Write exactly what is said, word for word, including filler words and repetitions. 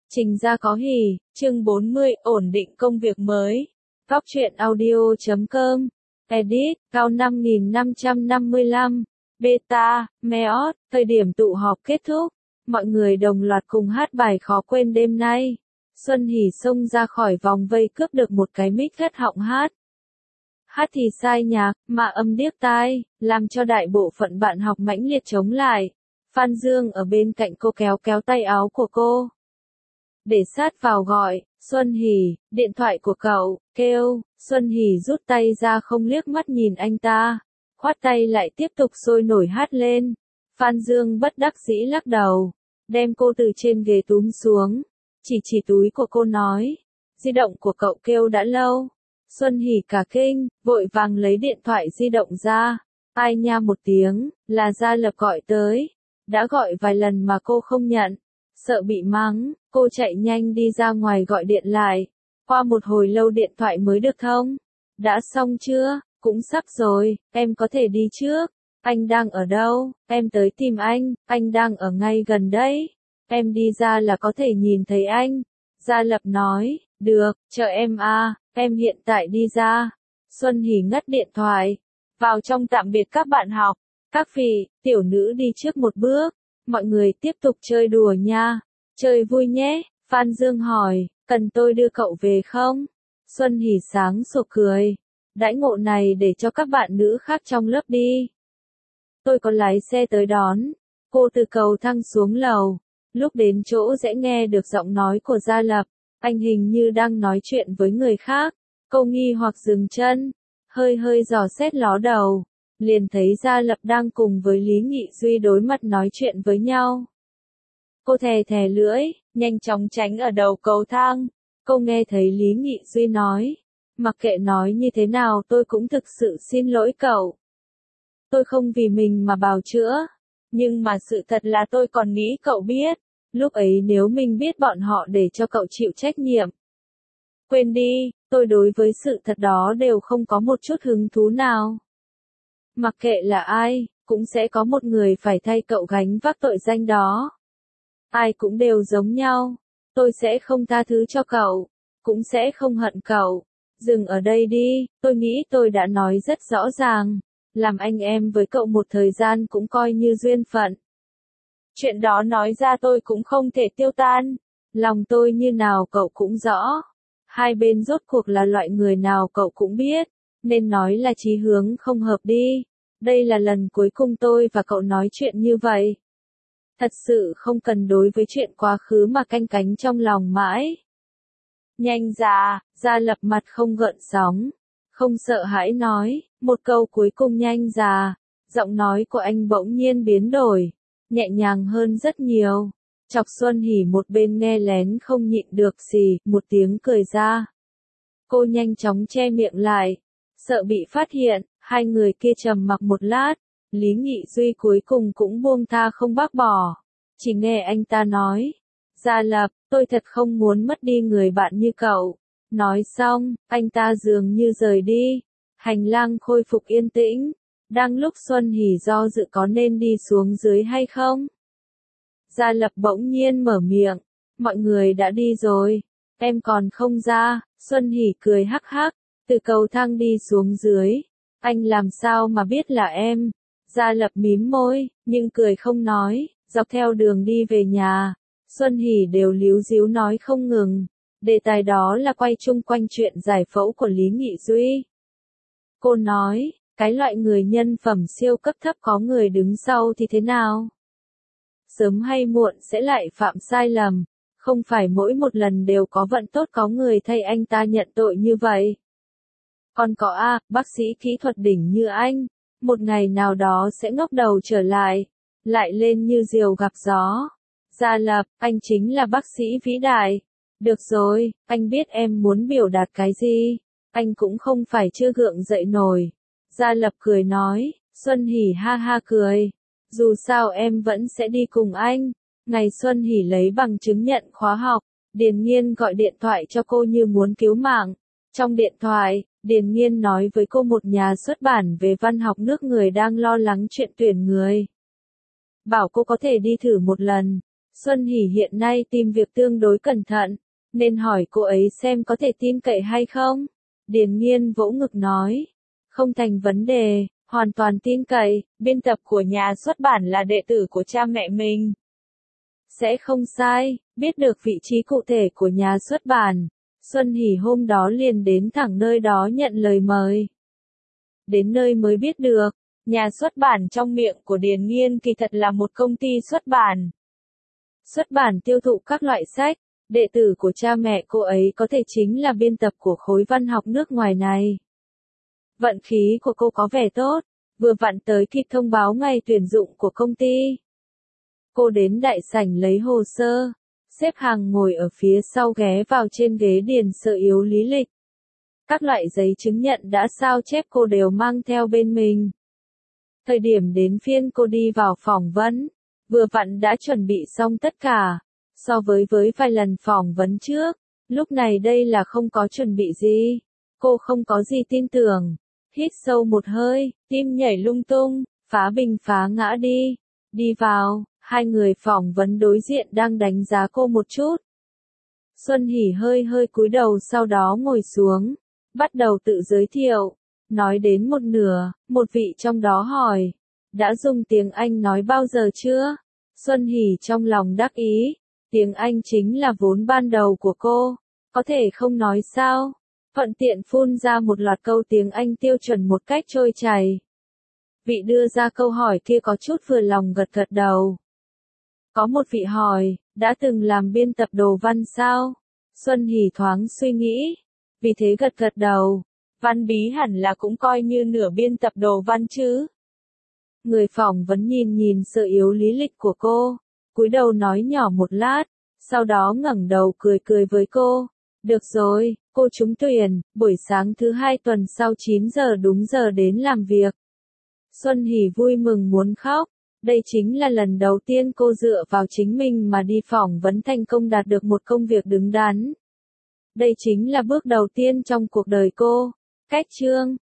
Trình ra có hỉ, chương bốn mươi, ổn định công việc mới. Góc truyện audio chấm com. Edit, cao năm nghìn năm trăm năm mươi lăm. Beta, Meot, thời điểm tụ họp kết thúc. Mọi người đồng loạt cùng hát bài khó quên đêm nay. Xuân Hỉ xông ra khỏi vòng vây cướp được một cái mic cất họng hát. Hát thì sai nhạc, mà âm điếc tai, làm cho đại bộ phận bạn học mãnh liệt chống lại. Phan Dương ở bên cạnh cô kéo kéo tay áo của cô. Để sát vào gọi, Xuân Hỉ, điện thoại của cậu, kêu, Xuân Hỉ rút tay ra không liếc mắt nhìn anh ta, khoát tay lại tiếp tục sôi nổi hát lên. Phan Dương bất đắc dĩ lắc đầu, đem cô từ trên ghế túm xuống, chỉ chỉ túi của cô nói, di động của cậu kêu đã lâu. Xuân Hỉ cả kinh, vội vàng lấy điện thoại di động ra, ai nha một tiếng, là Gia Lập gọi tới, đã gọi vài lần mà cô không nhận. Sợ bị mắng, cô chạy nhanh đi ra ngoài gọi điện lại. Qua một hồi lâu điện thoại mới được thông. Đã xong chưa? Cũng sắp rồi, em có thể đi trước. Anh đang ở đâu? Em tới tìm anh, anh đang ở ngay gần đấy. Em đi ra là có thể nhìn thấy anh. Gia Lập nói, được, chờ em à, em hiện tại đi ra. Xuân Hỉ ngắt điện thoại. Vào trong tạm biệt các bạn học. Các vị, tiểu nữ đi trước một bước. Mọi người tiếp tục chơi đùa nha. Chơi vui nhé, Phan Dương hỏi, cần tôi đưa cậu về không? Xuân Hỉ sáng sủa cười. Đãi ngộ này để cho các bạn nữ khác trong lớp đi. Tôi có lái xe tới đón. Cô từ cầu thang xuống lầu. Lúc đến chỗ dễ nghe được giọng nói của Gia Lập. Anh hình như đang nói chuyện với người khác. Cô nghi hoặc dừng chân. Hơi hơi dò xét ló đầu. Liền thấy Gia Lập đang cùng với Lý Nghị Duy đối mặt nói chuyện với nhau. Cô thè thè lưỡi, nhanh chóng tránh ở đầu cầu thang. Cô nghe thấy Lý Nghị Duy nói, mặc kệ nói như thế nào tôi cũng thực sự xin lỗi cậu. Tôi không vì mình mà bào chữa, nhưng mà sự thật là tôi còn nghĩ cậu biết, lúc ấy nếu mình biết bọn họ để cho cậu chịu trách nhiệm. Quên đi, tôi đối với sự thật đó đều không có một chút hứng thú nào. Mặc kệ là ai, cũng sẽ có một người phải thay cậu gánh vác tội danh đó. Ai cũng đều giống nhau. Tôi sẽ không tha thứ cho cậu. Cũng sẽ không hận cậu. Dừng ở đây đi, tôi nghĩ tôi đã nói rất rõ ràng. Làm anh em với cậu một thời gian cũng coi như duyên phận. Chuyện đó nói ra tôi cũng không thể tiêu tan. Lòng tôi như nào cậu cũng rõ. Hai bên rốt cuộc là loại người nào cậu cũng biết. Nên nói là chí hướng không hợp đi. Đây là lần cuối cùng tôi và cậu nói chuyện như vậy. Thật sự không cần đối với chuyện quá khứ mà canh cánh trong lòng mãi. Nhanh ra, Gia Lập mặt không gợn sóng. Không sợ hãi nói, một câu cuối cùng nhanh ra. Giọng nói của anh bỗng nhiên biến đổi. Nhẹ nhàng hơn rất nhiều. Chọc Xuân Hỉ một bên nghe lén không nhịn được gì, một tiếng cười ra. Cô nhanh chóng che miệng lại. Sợ bị phát hiện, hai người kia trầm mặc một lát. Lý Nghị Duy cuối cùng cũng buông tha không bác bỏ. Chỉ nghe anh ta nói. Gia Lập, tôi thật không muốn mất đi người bạn như cậu. Nói xong, anh ta dường như rời đi. Hành lang khôi phục yên tĩnh. Đang lúc Xuân Hỉ do dự có nên đi xuống dưới hay không? Gia Lập bỗng nhiên mở miệng. Mọi người đã đi rồi. Em còn không ra. Xuân Hỉ cười hắc hắc. Từ cầu thang đi xuống dưới. Anh làm sao mà biết là em? Gia Lập mím môi, nhưng cười không nói, dọc theo đường đi về nhà. Xuân Hỉ đều líu díu nói không ngừng. Đề tài đó là quay chung quanh chuyện giải phẫu của Lý Nghị Duy. Cô nói, cái loại người nhân phẩm siêu cấp thấp có người đứng sau thì thế nào? Sớm hay muộn sẽ lại phạm sai lầm. Không phải mỗi một lần đều có vận tốt có người thay anh ta nhận tội như vậy. Còn có a, bác sĩ kỹ thuật đỉnh như anh. Một ngày nào đó sẽ ngóc đầu trở lại, lại lên như diều gặp gió. Gia Lập, anh chính là bác sĩ vĩ đại. Được rồi, anh biết em muốn biểu đạt cái gì. Anh cũng không phải chưa gượng dậy nổi. Gia Lập cười nói, Xuân Hỉ ha ha cười. Dù sao em vẫn sẽ đi cùng anh. Ngày Xuân Hỉ lấy bằng chứng nhận khóa học, Điền Nghiên gọi điện thoại cho cô như muốn cứu mạng. Trong điện thoại, Điền Nghiên nói với cô một nhà xuất bản về văn học nước người đang lo lắng chuyện tuyển người. Bảo cô có thể đi thử một lần. Xuân Hỷ hiện nay tìm việc tương đối cẩn thận, nên hỏi cô ấy xem có thể tin cậy hay không. Điền Nghiên vỗ ngực nói, không thành vấn đề, hoàn toàn tin cậy, biên tập của nhà xuất bản là đệ tử của cha mẹ mình. Sẽ không sai, biết được vị trí cụ thể của nhà xuất bản, Xuân Hỷ hôm đó liền đến thẳng nơi đó nhận lời mời. Đến nơi mới biết được, nhà xuất bản trong miệng của Điền Nghiên kỳ thật là một công ty xuất bản. Xuất bản tiêu thụ các loại sách, đệ tử của cha mẹ cô ấy có thể chính là biên tập của khối văn học nước ngoài này. Vận khí của cô có vẻ tốt, vừa vặn tới kịp thông báo ngày tuyển dụng của công ty. Cô đến đại sảnh lấy hồ sơ, xếp hàng ngồi ở phía sau ghé vào trên ghế điền sơ yếu lý lịch. Các loại giấy chứng nhận đã sao chép cô đều mang theo bên mình. Thời điểm đến phiên cô đi vào phỏng vấn, vừa vặn đã chuẩn bị xong tất cả, so với với vài lần phỏng vấn trước, lúc này đây là không có chuẩn bị gì. Cô không có gì tin tưởng, hít sâu một hơi, tim nhảy lung tung, phá bình phá ngã đi, đi vào, hai người phỏng vấn đối diện đang đánh giá cô một chút. Xuân Hỷ hơi hơi cúi đầu sau đó ngồi xuống, bắt đầu tự giới thiệu, nói đến một nửa, một vị trong đó hỏi, đã dùng tiếng Anh nói bao giờ chưa? Xuân Hỷ trong lòng đắc ý, tiếng Anh chính là vốn ban đầu của cô, có thể không nói sao? Thuận tiện phun ra một loạt câu tiếng Anh tiêu chuẩn một cách trôi chảy. Vị đưa ra câu hỏi kia có chút vừa lòng gật gật đầu. Có một vị hỏi, đã từng làm biên tập đồ văn sao? Xuân Hỷ thoáng suy nghĩ, vì thế gật gật đầu, Văn Bí hẳn là cũng coi như nửa biên tập đồ văn chứ. Người phỏng vấn nhìn nhìn sơ yếu lý lịch của cô, cúi đầu nói nhỏ một lát, sau đó ngẩng đầu cười cười với cô. Được rồi, cô trúng tuyển, buổi sáng thứ hai tuần sau chín giờ đúng giờ đến làm việc. Xuân Hỷ vui mừng muốn khóc, đây chính là lần đầu tiên cô dựa vào chính mình mà đi phỏng vấn thành công đạt được một công việc đứng đắn. Đây chính là bước đầu tiên trong cuộc đời cô. Cách chương